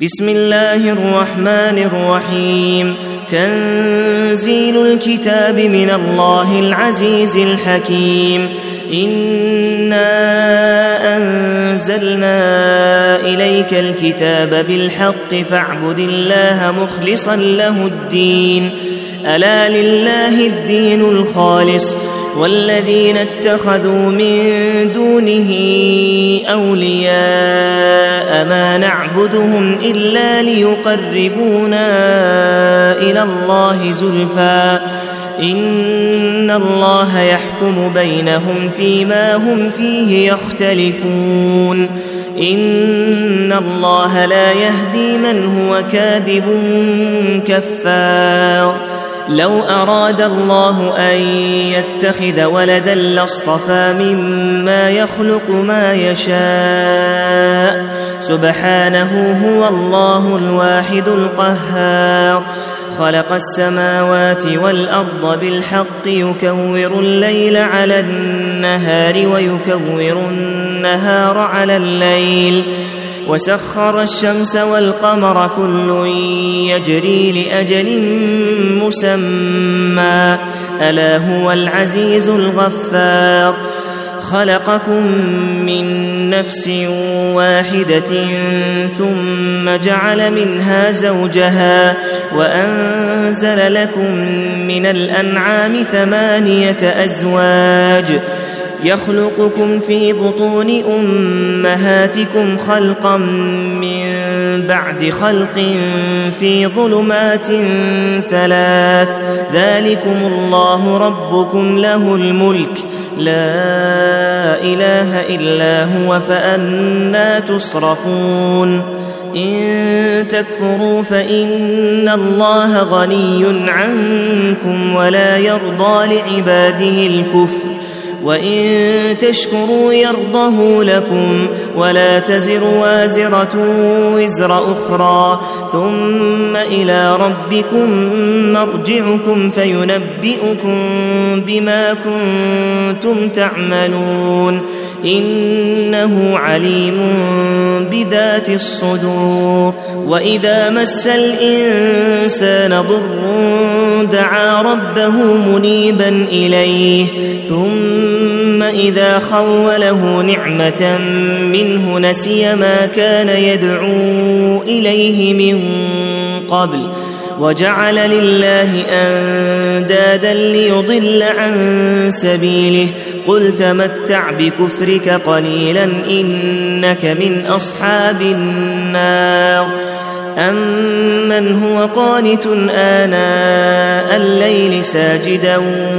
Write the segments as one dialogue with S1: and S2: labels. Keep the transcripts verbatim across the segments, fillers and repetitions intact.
S1: بسم الله الرحمن الرحيم. تنزيل الكتاب من الله العزيز الحكيم. إنا أنزلنا إليك الكتاب بالحق فاعبد الله مخلصا له الدين. ألا لله الدين الخالص والذين اتخذوا من دونه أولياء ما نعبدهم إلا ليقربونا إلى الله زلفى إن الله يحكم بينهم فيما هم فيه يختلفون. إن الله لا يهدي من هو كاذب كفار. لو أراد الله أن يتخذ ولدا لاصطفى مما يخلق ما يشاء سبحانه هو الله الواحد القهار. خلق السماوات والأرض بالحق يكور الليل على النهار ويكور النهار على الليل وسخر الشمس والقمر كل يجري لأجل مسمى ألا هو العزيز الغفار. خلقكم من نفس واحدة ثم جعل منها زوجها وأنزل لكم من الأنعام ثمانية أزواج يخلقكم في بطون أمهاتكم خلقا من بعد خلق في ظلمات ثلاث ذلكم الله ربكم له الملك لا إله إلا هو فأنى تصرفون. إن تكفروا فإن الله غني عنكم ولا يرضى لعباده الكفر وإن تشكروا يرضه لكم ولا تزر وازرة وزر أخرى ثم إلى ربكم مرجعكم فينبئكم بما كنتم تعملون إنه عليم بذات الصدور. وإذا مس الإنسان ضر دعا ربه منيبا إليه ثم إذا خوله نعمة منه نسي ما كان يدعو إليه من قبل وجعل لله أندادا ليضل عن سبيله قل تمتع بكفرك قليلا إنك من أصحاب النار. أمن هو قانت آناء الليل ساجدا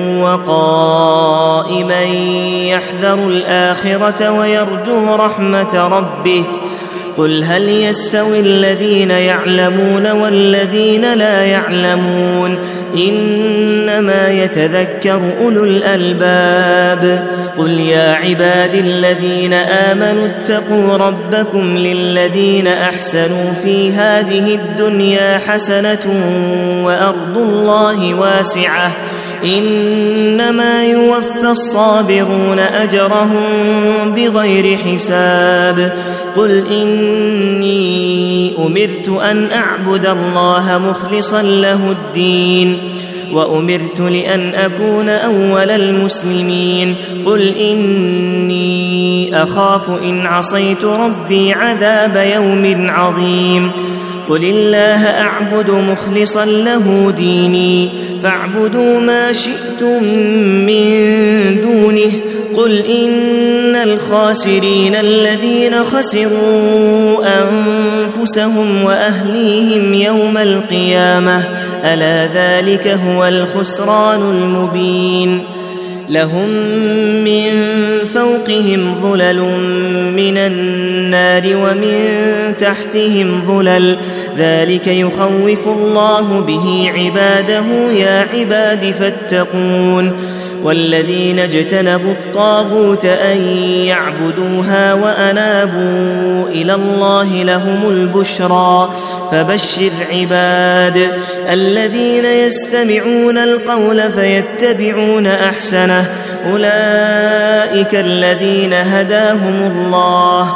S1: وقائما يحذر الآخرة ويرجو رحمة ربه قل هل يستوي الذين يعلمون والذين لا يعلمون إنما يتذكر أولو الألباب. قل يا عباد الذين آمنوا اتقوا ربكم للذين أحسنوا في هذه الدنيا حسنة وأرض الله واسعة إنما يوفى الصابرون أجرهم بغير حساب. قل إني أمرت أن أعبد الله مخلصا له الدين وأمرت لأن أكون أول المسلمين. قل إني أخاف إن عصيت ربي عذاب يوم عظيم. قل الله أعبد مخلصا له ديني فاعبدوا ما شئتم من دونه. قل إن الخاسرين الذين خسروا أنفسهم وأهليهم يوم القيامة ألا ذلك هو الخسران المبين. لهم من فوقهم ظلل من النار ومن تحتهم ظلل ذلك يخوف الله به عباده يا عباد فاتقون. والذين اجتنبوا الطاغوت أن يعبدوها وأنابوا إلى الله لهم البشرى فبشر عباد الذين يستمعون القول فيتبعون أحسنه أولئك الذين هداهم الله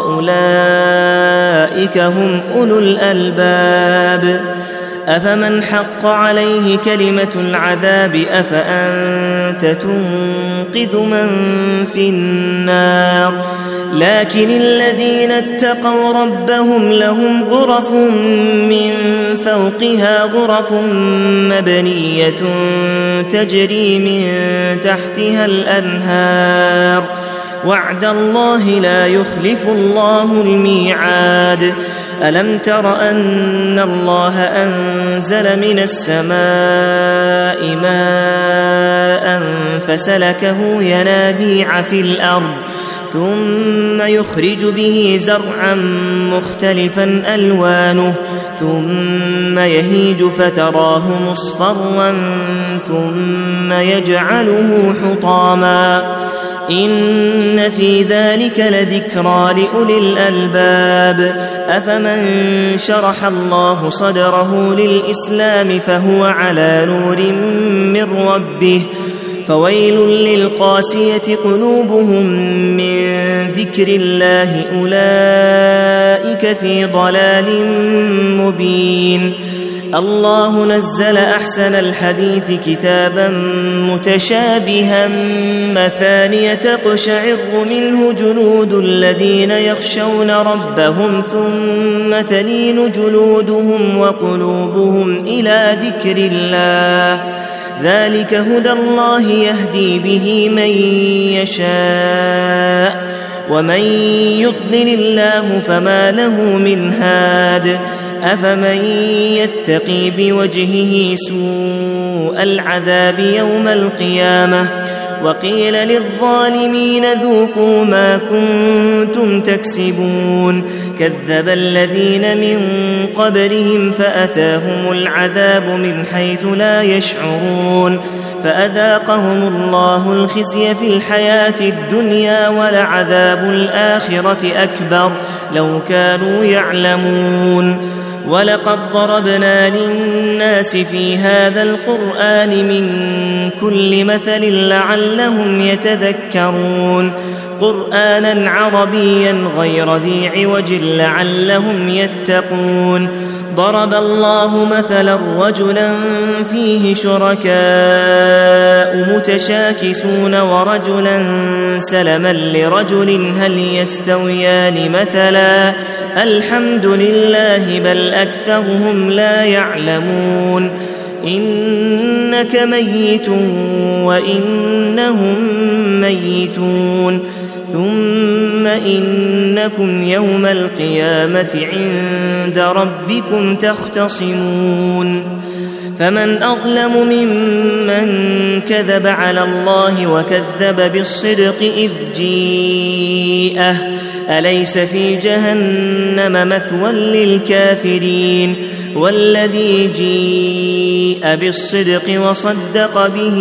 S1: وأولئك هم أولو الألباب أفمن حق عليه كلمة العذاب أفأنت تنقذ من في النار لكن الذين اتقوا ربهم لهم غرف من فوقها غرف مبنية تجري من تحتها الأنهار وعد الله لا يخلف الله الميعاد ألم تر أن الله أنزل من السماء ماء فسلكه ينابيع في الأرض ثم يخرج به زرعا مختلفا ألوانه ثم يهيج فتراه مصفرا ثم يجعله حطاما إن في ذلك لذكرى لأولي الألباب أفمن شرح الله صدره للإسلام فهو على نور من ربه فويل للقاسية قلوبهم من ذكر الله أولئك في ضلال مبين الله نزل أحسن الحديث كتابا متشابها مثانية تقشعر منه جلود الذين يخشون ربهم ثم تلين جلودهم وقلوبهم إلى ذكر الله ذلك هدى الله يهدي به من يشاء ومن يضلل الله فما له من هاد أفمن يتقي بوجهه سوء العذاب يوم القيامة وقيل للظالمين ذوقوا ما كنتم تكسبون كذب الذين من قبلهم فأتاهم العذاب من حيث لا يشعرون فأذاقهم الله الخزي في الحياة الدنيا ولعذاب الآخرة أكبر لو كانوا يعلمون ولقد ضربنا للناس في هذا القرآن من كل مثل لعلهم يتذكرون قرآنا عربيا غير ذي عوج لعلهم يتقون ضرب الله مثلا رجلا فيه شركاء متشاكسون ورجلا سلما لرجل هل يستويان مثلا الحمد لله بل أكثرهم لا يعلمون إنك ميت وإنهم ميتون ثم إنكم يوم القيامة عند ربكم تختصمون فمن أظلم ممن كذب على الله وكذب بالصدق إذ جيءه أليس في جهنم مثوى للكافرين والذي جيء بالصدق وصدق به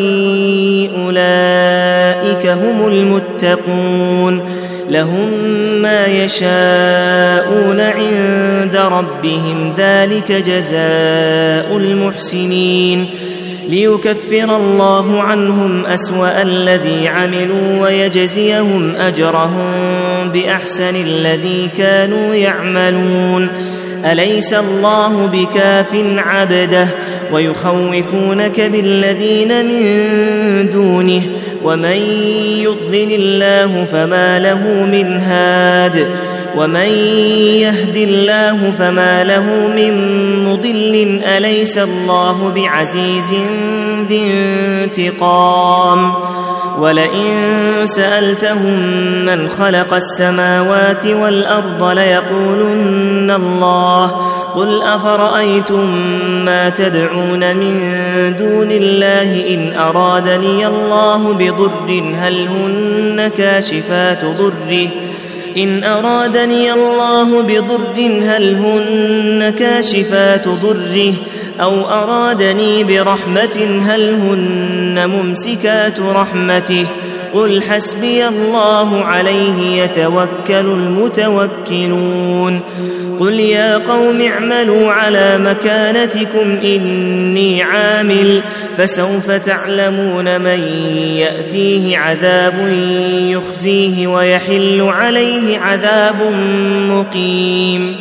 S1: أولئك هم المتقون لهم ما يشاءون عند ربهم ذلك جزاء المحسنين ليكفر الله عنهم أسوأ الذي عملوا ويجزيهم أجرهم بأحسن الذي كانوا يعملون أليس الله بكاف عبده ويخوفونك بالذين من دونه ومن يضلل الله فما له من هاد ومن يهد الله فما له من مضل أليس الله بعزيز ذي انتقام ولئن سألتهم من خلق السماوات والأرض ليقولن الله قل أفرأيتم ما تدعون من دون الله إن أرادني الله بضر هل هن كاشفات ضره إن أرادني الله بضر هل هن كاشفات ضره أو أرادني برحمة هل هن ممسكات رحمته قل حسبي الله عليه يتوكل المتوكلون قل يا قوم اعملوا على مكانتكم إني عامل فسوف تعلمون من يأتيه عذاب يخزيه ويحل عليه عذاب مقيم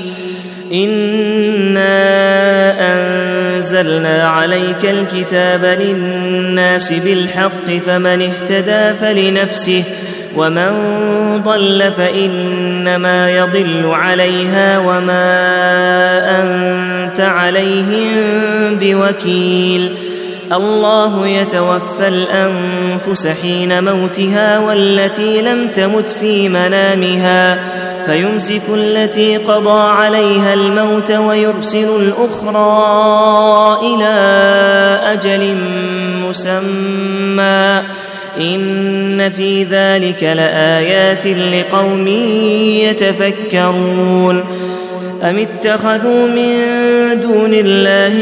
S1: إنا أنزلنا عليك الكتاب للناس بالحق فمن اهتدى فلنفسه ومن ضل فإنما يضل عليها وما أنت عليهم بوكيل الله يتوفى الأنفس حين موتها والتي لم تمت في منامها فيمسك التي قضى عليها الموت ويرسل الأخرى إلى أجل مسمى إن في ذلك لآيات لقوم يتفكرون أم اتخذوا من دون الله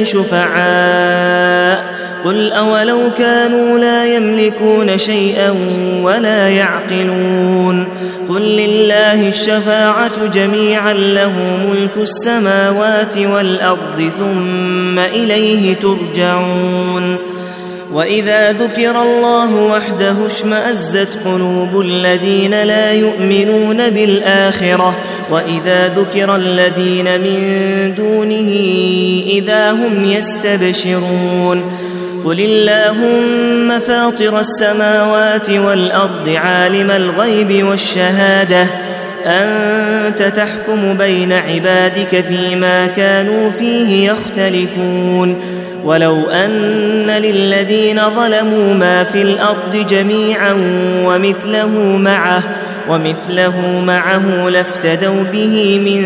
S1: شفعاء قل أولو كانوا لا يملكون شيئا ولا يعقلون قل لله الشفاعة جميعا له ملك السماوات والأرض ثم إليه ترجعون وإذا ذكر الله وحده اشمأزت قلوب الذين لا يؤمنون بالآخرة وإذا ذكر الذين من دونه إذا هم يستبشرون قل اللهم فاطر السماوات والأرض عالم الغيب والشهادة أنت تحكم بين عبادك فيما كانوا فيه يختلفون ولو أن للذين ظلموا ما في الأرض جميعا ومثله معه ومثله معه لافتدوا به من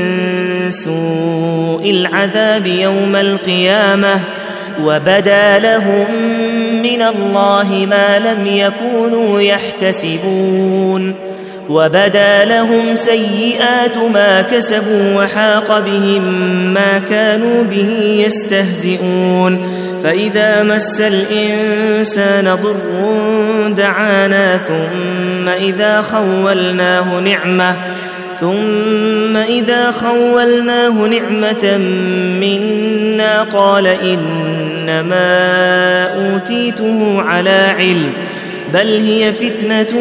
S1: سوء العذاب يوم القيامة وبدا لهم من الله ما لم يكونوا يحتسبون وبدا لهم سيئات ما كسبوا وحاق بهم ما كانوا به يستهزئون فإذا مس الإنسان ضر دعانا ثم إذا خولناه نعمة ثم إذا خولناه نعمة منا قال إنما أوتيته على علم بل هي فتنة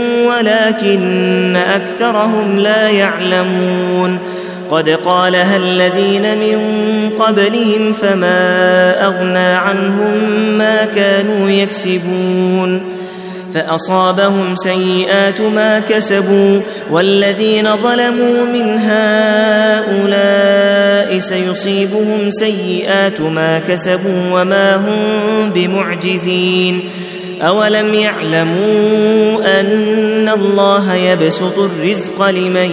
S1: ولكن أكثرهم لا يعلمون قد قالها الذين من قبلهم فما أغنى عنهم ما كانوا يكسبون فأصابهم سيئات ما كسبوا والذين ظلموا من هؤلاء سيصيبهم سيئات ما كسبوا وما هم بمعجزين أولم يعلموا أن الله يبسط الرزق لمن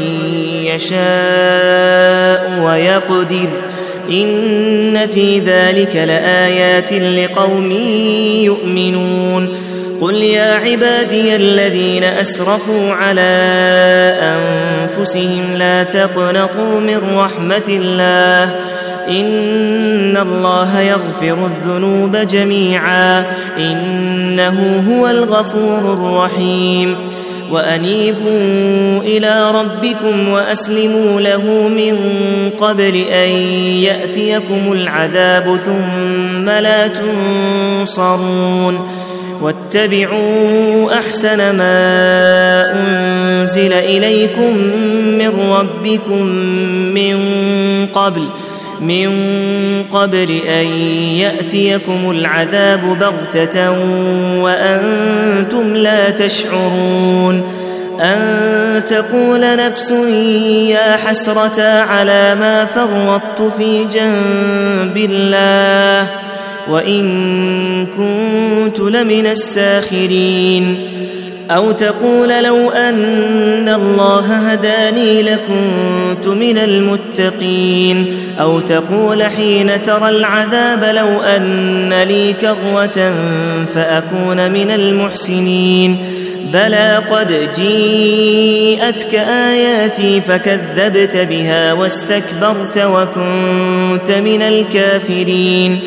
S1: يشاء ويقدر إن في ذلك لآيات لقوم يؤمنون قل يا عبادي الذين أسرفوا على أنفسهم لا تقنطوا من رحمة الله إن الله يغفر الذنوب جميعا إنه هو الغفور الرحيم وأنيبوا إلى ربكم وأسلموا له من قبل أن يأتيكم العذاب ثم لا تنصرون واتبعوا أحسن ما أنزل إليكم من ربكم من قبل من قبل أن يأتيكم العذاب بغتة وأنتم لا تشعرون أن تقول نفس يا حسرة على ما فرطت في جنب الله وإن كنت لمن الساخرين أو تقول لو أن الله هداني لكنت من المتقين أو تقول حين ترى العذاب لو أن لي كرة فأكون من المحسنين بلى قد جيءتك آياتي فكذبت بها واستكبرت وكنت من الكافرين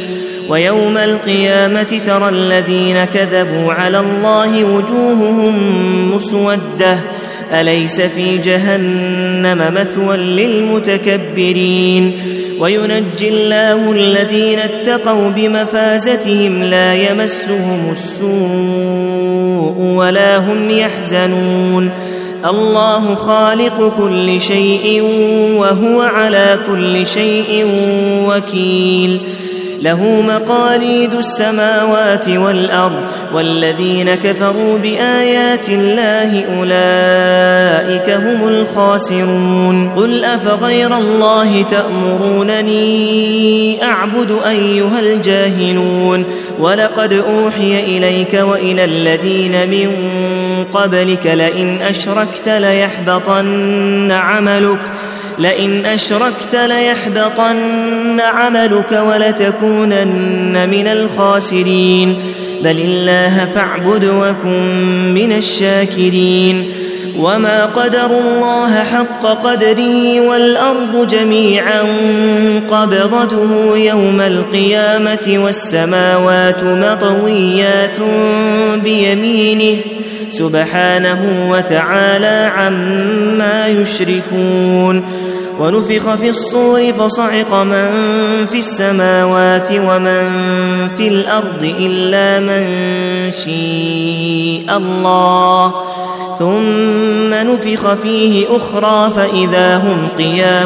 S1: ويوم القيامة ترى الذين كذبوا على الله وجوههم مسودة أليس في جهنم مثوى للمتكبرين وينجي الله الذين اتقوا بمفازتهم لا يمسهم السوء ولا هم يحزنون الله خالق كل شيء وهو على كل شيء وكيل له مقاليد السماوات والأرض والذين كفروا بآيات الله أولئك هم الخاسرون قل أفغير الله تأمرونني أعبد أيها الجاهلون ولقد أوحي إليك وإلى الذين من قبلك لئن أشركت ليحبطن عملك لئن أشركت ليحبطن عملك ولتكونن من الخاسرين بل الله فاعبد وكن من الشاكرين وما قدروا الله حق قدره والأرض جميعا قبضته يوم القيامة والسماوات مطويات بيمينه سبحانه وتعالى عما يشركون ونفخ في الصور فصعق من في السماوات ومن في الأرض إلا من شاء الله ثم نفخ فيه أخرى فإذا هم قيام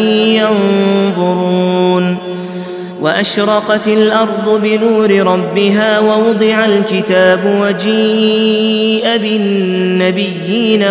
S1: ينظرون وأشرقت الأرض بنور ربها ووضع الكتاب وجيء بالنبيين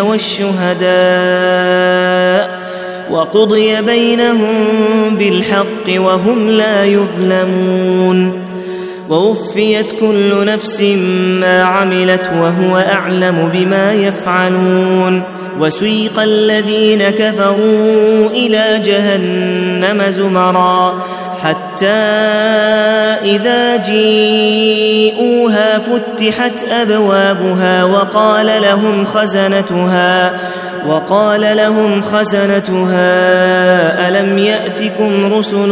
S1: والشهداء وقضي بينهم بالحق وهم لا يظلمون ووفيت كل نفس ما عملت وهو أعلم بما يفعلون وسيق الذين كفروا إلى جهنم زمرا حتى إذا جيءوها فتحت أبوابها وقال لهم خزنتها وقال لهم خزنتها ألم يأتكم رسل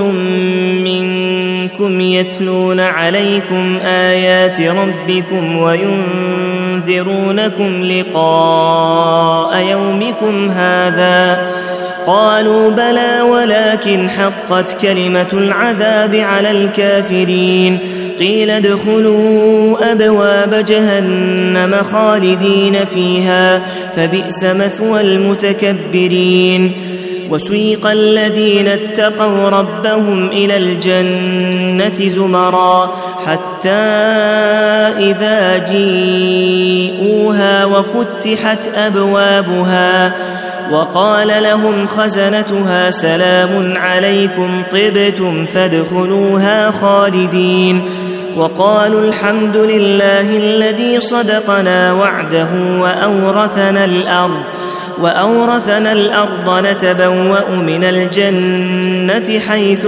S1: منكم يتلون عليكم آيات ربكم وينذرونكم لقاء يومكم هذا قالوا بلى ولكن حقت كلمة العذاب على الكافرين قيل ادخلوا أبواب جهنم خالدين فيها فبئس مثوى المتكبرين وسيق الذين اتقوا ربهم إلى الجنة زمرا حتى إذا جيءوها وفتحت أبوابها وقال لهم خزنتها سلام عليكم طبتم فادخلوها خالدين وقالوا الحمد لله الذي صدقنا وعده وأورثنا الأرض وأورثنا الأرض نتبوأ من الجنة حيث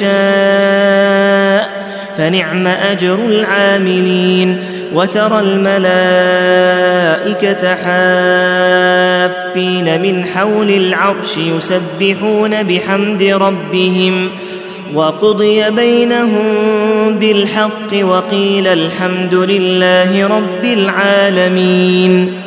S1: نشاء فنعم أجر العاملين وترى الملائكة حافين من حول العرش يسبحون بحمد ربهم وقضي بينهم بالحق وقيل الحمد لله رب العالمين